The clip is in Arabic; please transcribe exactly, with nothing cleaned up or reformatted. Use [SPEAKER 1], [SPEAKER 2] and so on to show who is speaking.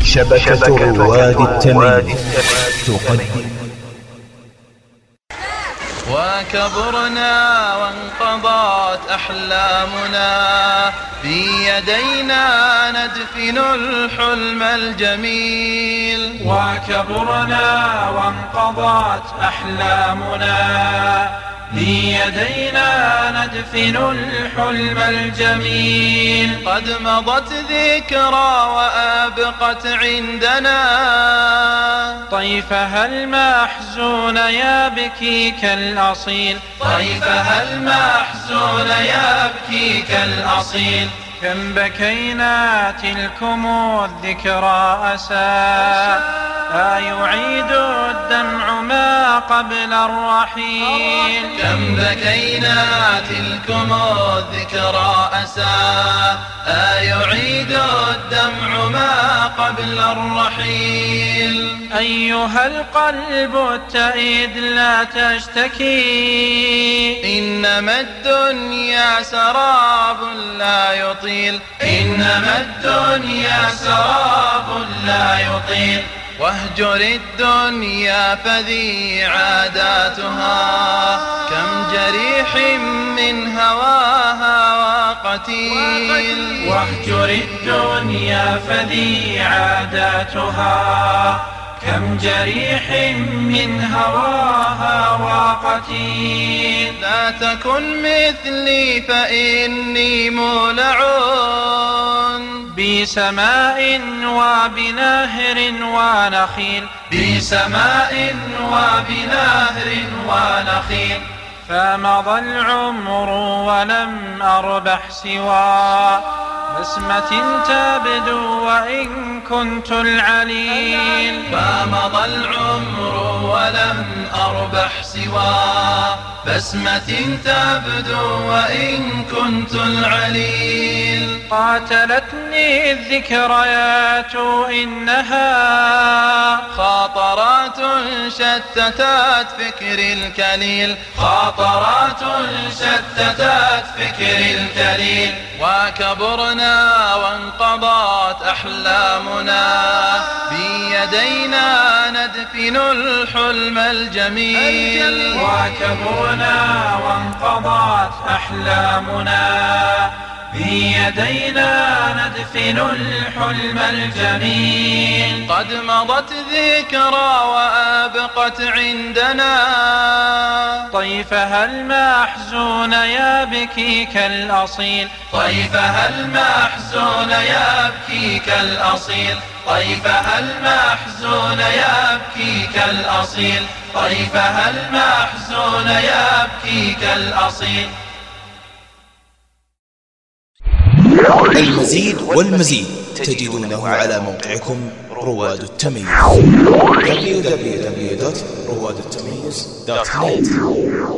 [SPEAKER 1] شبكة رواد التمييز تقدم.
[SPEAKER 2] وكبرنا وانقضت أحلامنا، بيدينا ندفن الحلم الجميل.
[SPEAKER 3] وكبرنا وانقضت أحلامنا، بيدينا ندفن الحلم الجميل.
[SPEAKER 2] قد مضت ذكرى وأبقت عندنا
[SPEAKER 3] طيفها المحزون يبكي كالأصيل.
[SPEAKER 2] طيفها المحزون يبكي كالأصيل.
[SPEAKER 3] كم بكينا تلكم الذكرى أسى، أيعيد الدمع ما قبل الرحيل.
[SPEAKER 2] كم بكينا تلكم الذكرى أسى، أيعيد الدمع ما قبل الرحيل.
[SPEAKER 3] أيها القلب التئيد لا تشتكي،
[SPEAKER 2] إنما الدنيا سراب لا يطيل. إنما الدنيا سراب لا يطيل. واهجر الدنيا فذي عاداتها، كم جريح من هواها وقتيل.
[SPEAKER 3] واهجر الدنيا فذي عاداتها، كم جريح من هواها وقتيل.
[SPEAKER 2] لا تكن مثلي فإني مولع
[SPEAKER 3] بسماء وبنهر ونخيل.
[SPEAKER 2] بسماء وبنهر ونخيل.
[SPEAKER 3] فمضى العمر ولم أربح سوى بسمة تبدو وإن كنت العليل.
[SPEAKER 2] فمضى العمر ولم أربح سوى بسمة تبدو وإن كنت العليل.
[SPEAKER 3] قاتلتني الذكريات إنها
[SPEAKER 2] خاطرات شتتت فكر الكليل. خاطرات شتتت فكر الكليل. وكبرنا وانقضت أحلامنا، بيدينا ندفن الحلم الجميل.
[SPEAKER 3] وكبرنا وانقضت أحلامنا، بيدينا ندفن الحلم الجميل.
[SPEAKER 2] قد مضت ذكرى وأبقت عندنا
[SPEAKER 3] طيفها المحزون يبكي كالأصيل.
[SPEAKER 2] طيفها المحزون يبكي كالأصيل. طيفها المحزون يبكي كالأصيل. طيفها المحزون يبكي كالأصيل.
[SPEAKER 1] المزيد والمزيد تجدونه على موقعكم رواد التمييز دبليو دبليو دبليو دوت رواد التمييز دوت نت.